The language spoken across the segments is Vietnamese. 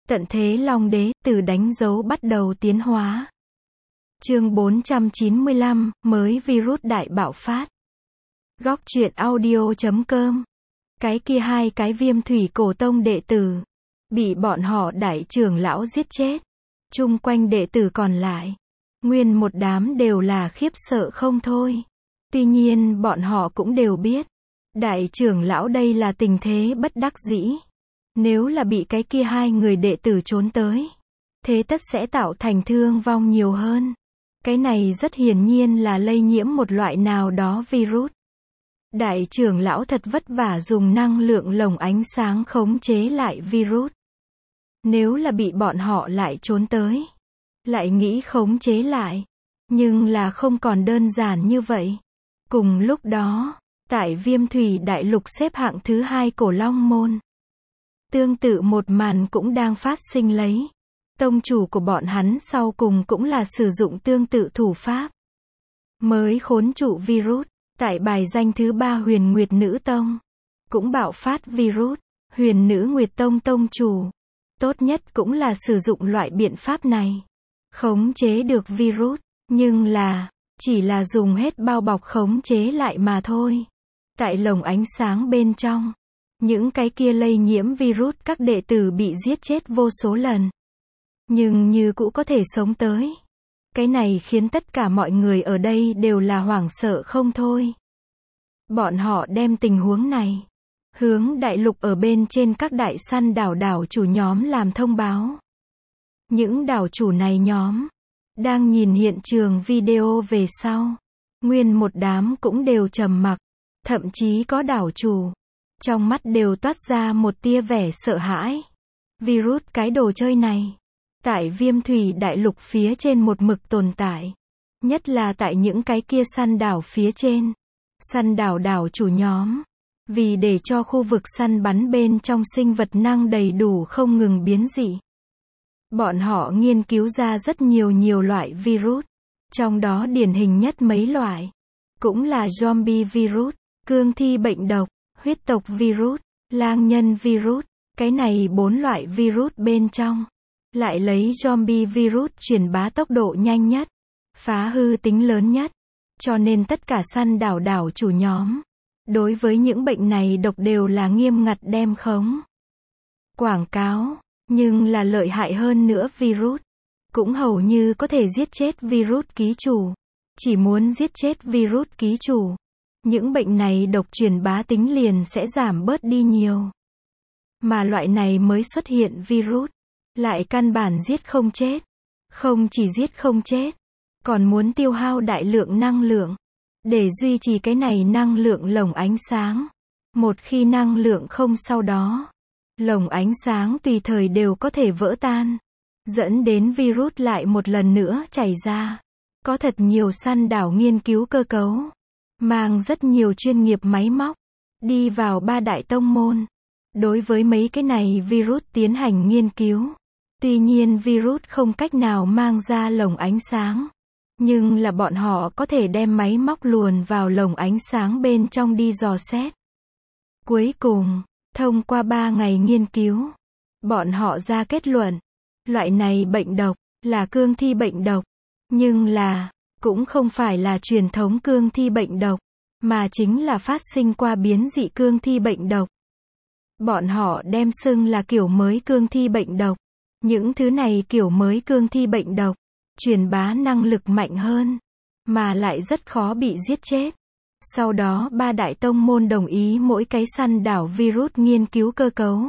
Tận thế Long Đế, từ đánh dấu bắt đầu tiến hóa. Chương 495, mới virus đại bạo phát. Góc truyện audio.com. Cái kia hai cái Viêm Thủy Cổ Tông đệ tử, bị bọn họ đại trưởng lão giết chết. Chung quanh đệ tử còn lại, nguyên một đám đều là khiếp sợ không thôi. Tuy nhiên bọn họ cũng đều biết, đại trưởng lão đây là tình thế bất đắc dĩ. Nếu là bị cái kia hai người đệ tử trốn tới, thế tất sẽ tạo thành thương vong nhiều hơn. Cái này rất hiển nhiên là lây nhiễm một loại nào đó virus. Đại trưởng lão thật vất vả dùng năng lượng lồng ánh sáng khống chế lại virus. Nếu là bị bọn họ lại trốn tới, lại nghĩ khống chế lại, nhưng là không còn đơn giản như vậy. Cùng lúc đó, tại Viêm Thủy Đại Lục xếp hạng thứ 2 Cổ Long Môn, tương tự một màn cũng đang phát sinh lấy. Tông chủ của bọn hắn sau cùng cũng là sử dụng tương tự thủ pháp, mới khốn trụ virus. Tại bài danh thứ 3 Huyền Nguyệt Nữ Tông, cũng bạo phát virus. Huyền Nữ Nguyệt Tông tông chủ, tốt nhất cũng là sử dụng loại biện pháp này, khống chế được virus, nhưng là, chỉ là dùng hết bao bọc khống chế lại mà thôi. Tại lồng ánh sáng bên trong, những cái kia lây nhiễm virus các đệ tử bị giết chết vô số lần, nhưng như cũ có thể sống tới. Cái này khiến tất cả mọi người ở đây đều là hoảng sợ không thôi. Bọn họ đem tình huống này hướng đại lục ở bên trên các đại săn đảo chủ nhóm làm thông báo. Những đảo chủ này nhóm đang nhìn hiện trường video về sau, nguyên một đám cũng đều trầm mặc, thậm chí có đảo chủ trong mắt đều toát ra một tia vẻ sợ hãi. Virus cái đồ chơi này, tại Viêm Thủy Đại Lục phía trên một mực tồn tại. Nhất là tại những cái kia săn đảo phía trên. Săn đảo chủ nhóm, vì để cho khu vực săn bắn bên trong sinh vật năng đầy đủ không ngừng biến dị, bọn họ nghiên cứu ra rất nhiều loại virus. Trong đó điển hình nhất mấy loại, cũng là zombie virus, cương thi bệnh độc, huyết tộc virus, lang nhân virus. Cái này 4 loại virus bên trong, lại lấy zombie virus truyền bá tốc độ nhanh nhất, phá hư tính lớn nhất. Cho nên tất cả săn đảo chủ nhóm, đối với những bệnh này độc đều là nghiêm ngặt đem khống quảng cáo. Nhưng là lợi hại hơn nữa virus, cũng hầu như có thể giết chết virus ký chủ. Chỉ muốn giết chết virus ký chủ, những bệnh này độc truyền bá tính liền sẽ giảm bớt đi nhiều. Mà loại này mới xuất hiện virus, lại căn bản giết không chết. Không chỉ giết không chết, còn muốn tiêu hao đại lượng năng lượng, để duy trì cái này năng lượng lồng ánh sáng. Một khi năng lượng không, sau đó, lồng ánh sáng tùy thời đều có thể vỡ tan, dẫn đến virus lại một lần nữa chảy ra. Có thật nhiều săn đảo nghiên cứu cơ cấu, mang rất nhiều chuyên nghiệp máy móc, đi vào 3 đại tông môn, đối với mấy cái này virus tiến hành nghiên cứu. Tuy nhiên virus không cách nào mang ra lồng ánh sáng, nhưng là bọn họ có thể đem máy móc luồn vào lồng ánh sáng bên trong đi dò xét. Cuối cùng, thông qua 3 ngày nghiên cứu, bọn họ ra kết luận, loại này bệnh độc là cương thi bệnh độc, nhưng là cũng không phải là truyền thống cương thi bệnh độc, mà chính là phát sinh qua biến dị cương thi bệnh độc. Bọn họ đem xưng là kiểu mới cương thi bệnh độc. Những thứ này kiểu mới cương thi bệnh độc, truyền bá năng lực mạnh hơn, mà lại rất khó bị giết chết. Sau đó 3 đại tông môn đồng ý mỗi cái săn đảo virus nghiên cứu cơ cấu.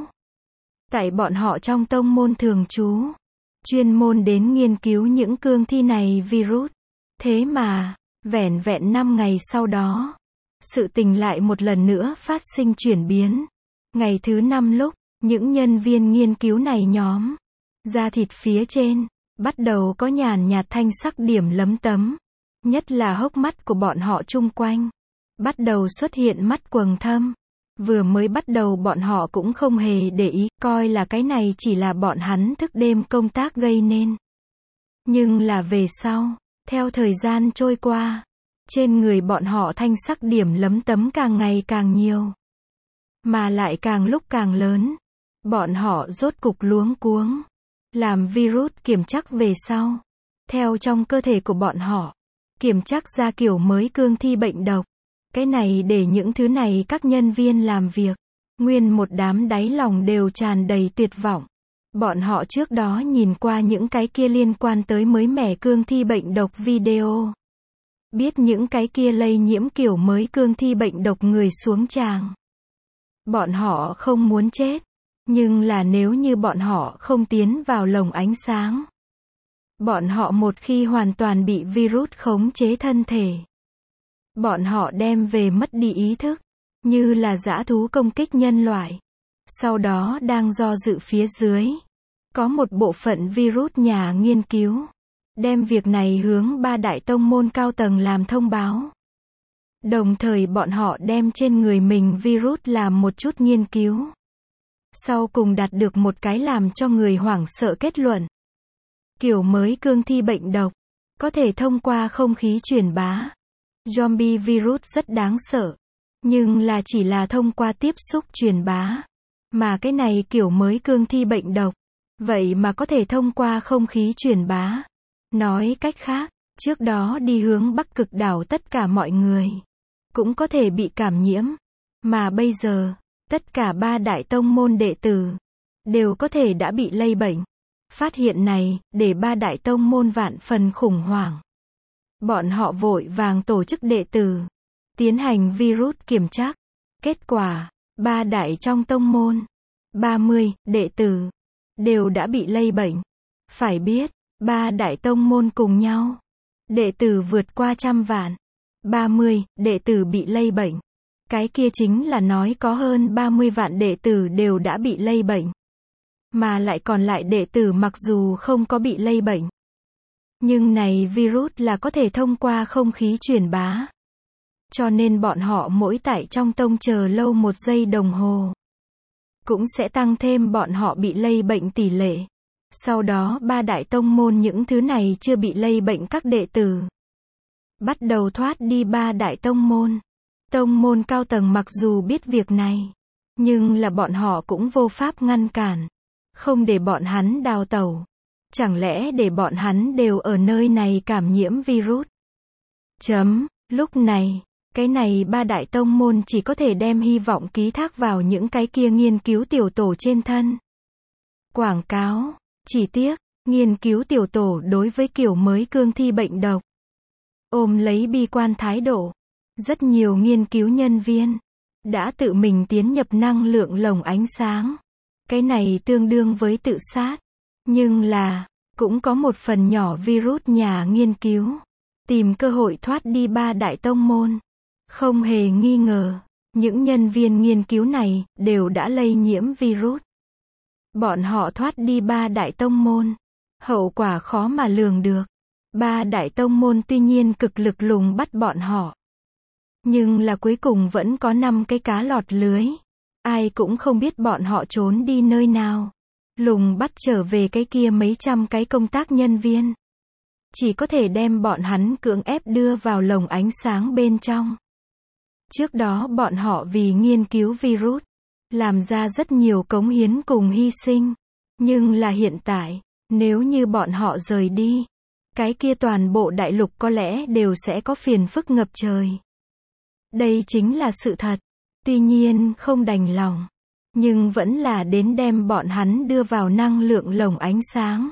Tại bọn họ trong tông môn thường trú, chuyên môn đến nghiên cứu những cương thi này virus. Thế mà, vẻn vẹn 5 ngày sau đó, sự tình lại một lần nữa phát sinh chuyển biến. Ngày thứ 5 lúc, những nhân viên nghiên cứu này nhóm, da thịt phía trên bắt đầu có nhàn nhạt thanh sắc điểm lấm tấm, nhất là hốc mắt của bọn họ chung quanh bắt đầu xuất hiện mắt quầng thâm. Vừa mới bắt đầu bọn họ cũng không hề để ý, coi là cái này chỉ là bọn hắn thức đêm công tác gây nên. Nhưng là về sau, theo thời gian trôi qua, trên người bọn họ thanh sắc điểm lấm tấm càng ngày càng nhiều, mà lại càng lúc càng lớn. Bọn họ rốt cục luống cuống, làm virus kiểm trắc về sau. Theo trong cơ thể của bọn họ, kiểm trắc ra kiểu mới cương thi bệnh độc. Cái này để những thứ này các nhân viên làm việc, nguyên một đám đáy lòng đều tràn đầy tuyệt vọng. Bọn họ trước đó nhìn qua những cái kia liên quan tới mới mẻ cương thi bệnh độc video. Biết những cái kia lây nhiễm kiểu mới cương thi bệnh độc người xuống tràng. Bọn họ không muốn chết. Nhưng là nếu như bọn họ không tiến vào lồng ánh sáng, bọn họ một khi hoàn toàn bị virus khống chế thân thể, bọn họ đem về mất đi ý thức, như là dã thú công kích nhân loại. Sau đó đang do dự phía dưới, có một bộ phận virus nhà nghiên cứu, đem việc này hướng 3 đại tông môn cao tầng làm thông báo. Đồng thời bọn họ đem trên người mình virus làm một chút nghiên cứu. Sau cùng đạt được một cái làm cho người hoảng sợ kết luận. Kiểu mới cương thi bệnh độc, có thể thông qua không khí truyền bá. Zombie virus rất đáng sợ, nhưng là chỉ là thông qua tiếp xúc truyền bá. Mà cái này kiểu mới cương thi bệnh độc, vậy mà có thể thông qua không khí truyền bá. Nói cách khác, trước đó đi hướng Bắc Cực đảo tất cả mọi người cũng có thể bị cảm nhiễm. Mà bây giờ, tất cả 3 đại tông môn đệ tử đều có thể đã bị lây bệnh. Phát hiện này, để 3 đại tông môn vạn phần khủng hoảng. Bọn họ vội vàng tổ chức đệ tử, tiến hành virus kiểm trắc. Kết quả, 3 đại trong tông môn, 30 đệ tử đều đã bị lây bệnh. Phải biết, 3 đại tông môn cùng nhau, đệ tử vượt qua 100 vạn. 30 đệ tử bị lây bệnh. Cái kia chính là nói có hơn 30 vạn đệ tử đều đã bị lây bệnh. Mà lại còn lại đệ tử mặc dù không có bị lây bệnh, nhưng này virus là có thể thông qua không khí truyền bá. Cho nên bọn họ mỗi tại trong tông chờ lâu 1 giây đồng hồ, cũng sẽ tăng thêm bọn họ bị lây bệnh tỷ lệ. Sau đó 3 đại tông môn những thứ này chưa bị lây bệnh các đệ tử bắt đầu thoát đi 3 đại tông môn. Tông môn cao tầng mặc dù biết việc này, nhưng là bọn họ cũng vô pháp ngăn cản. Không để bọn hắn đào tẩu. Chẳng lẽ để bọn hắn đều ở nơi này cảm nhiễm virus? Lúc này, cái này 3 đại tông môn chỉ có thể đem hy vọng ký thác vào những cái kia nghiên cứu tiểu tổ trên thân. Quảng cáo, chỉ tiếc, nghiên cứu tiểu tổ đối với kiểu mới cương thi bệnh độc ôm lấy bi quan thái độ. Rất nhiều nghiên cứu nhân viên đã tự mình tiến nhập năng lượng lồng ánh sáng. Cái này tương đương với tự sát. Nhưng là, cũng có một phần nhỏ virus nhà nghiên cứu tìm cơ hội thoát đi 3 đại tông môn. Không hề nghi ngờ, những nhân viên nghiên cứu này đều đã lây nhiễm virus. Bọn họ thoát đi 3 đại tông môn, hậu quả khó mà lường được. 3 đại tông môn tuy nhiên cực lực lùng bắt bọn họ, nhưng là cuối cùng vẫn có 5 cái cá lọt lưới. Ai cũng không biết bọn họ trốn đi nơi nào. Lùng bắt trở về cái kia mấy trăm cái công tác nhân viên, chỉ có thể đem bọn hắn cưỡng ép đưa vào lồng ánh sáng bên trong. Trước đó bọn họ vì nghiên cứu virus, làm ra rất nhiều cống hiến cùng hy sinh. Nhưng là hiện tại, nếu như bọn họ rời đi, cái kia toàn bộ đại lục có lẽ đều sẽ có phiền phức ngập trời. Đây chính là sự thật. Tuy nhiên không đành lòng, nhưng vẫn là đến đem bọn hắn đưa vào năng lượng lồng ánh sáng.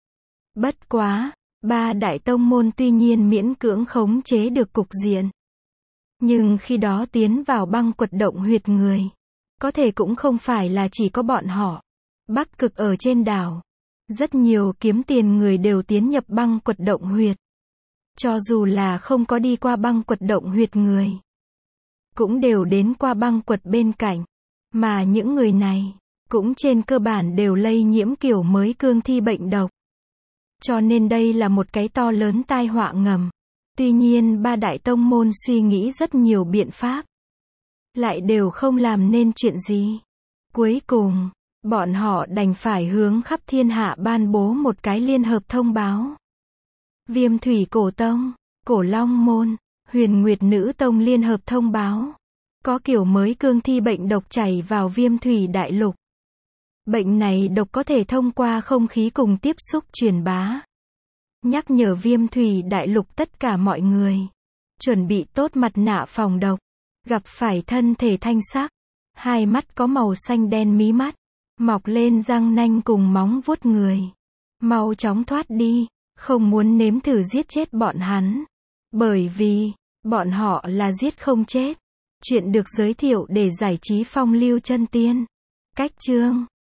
Bất quá, 3 đại tông môn tuy nhiên miễn cưỡng khống chế được cục diện. Nhưng khi đó tiến vào băng quật động huyệt người, có thể cũng không phải là chỉ có bọn họ. Bắc Cực ở trên đảo, rất nhiều kiếm tiền người đều tiến nhập băng quật động huyệt. Cho dù là không có đi qua băng quật động huyệt người, cũng đều đến qua băng quật bên cạnh. Mà những người này, cũng trên cơ bản đều lây nhiễm kiểu mới cương thi bệnh độc. Cho nên đây là một cái to lớn tai họa ngầm. Tuy nhiên 3 đại tông môn suy nghĩ rất nhiều biện pháp, lại đều không làm nên chuyện gì. Cuối cùng, bọn họ đành phải hướng khắp thiên hạ ban bố một cái liên hợp thông báo. Viêm Thủy Cổ Tông, Cổ Long Môn, Huyền Nguyệt Nữ Tông liên hợp thông báo. Có kiểu mới cương thi bệnh độc chảy vào Viêm Thủy Đại Lục. Bệnh này độc có thể thông qua không khí cùng tiếp xúc truyền bá. Nhắc nhở Viêm thủy đại lục tất cả mọi người. Chuẩn bị tốt mặt nạ phòng độc. Gặp phải thân thể thanh sắc. Hai mắt có màu xanh đen mí mắt. Mọc lên răng nanh cùng móng vuốt người. Mau chóng thoát đi. Không muốn nếm thử giết chết bọn hắn. Bởi vì, bọn họ là giết không chết. Chuyện được giới thiệu để giải trí phong lưu chân tiên. Cách chương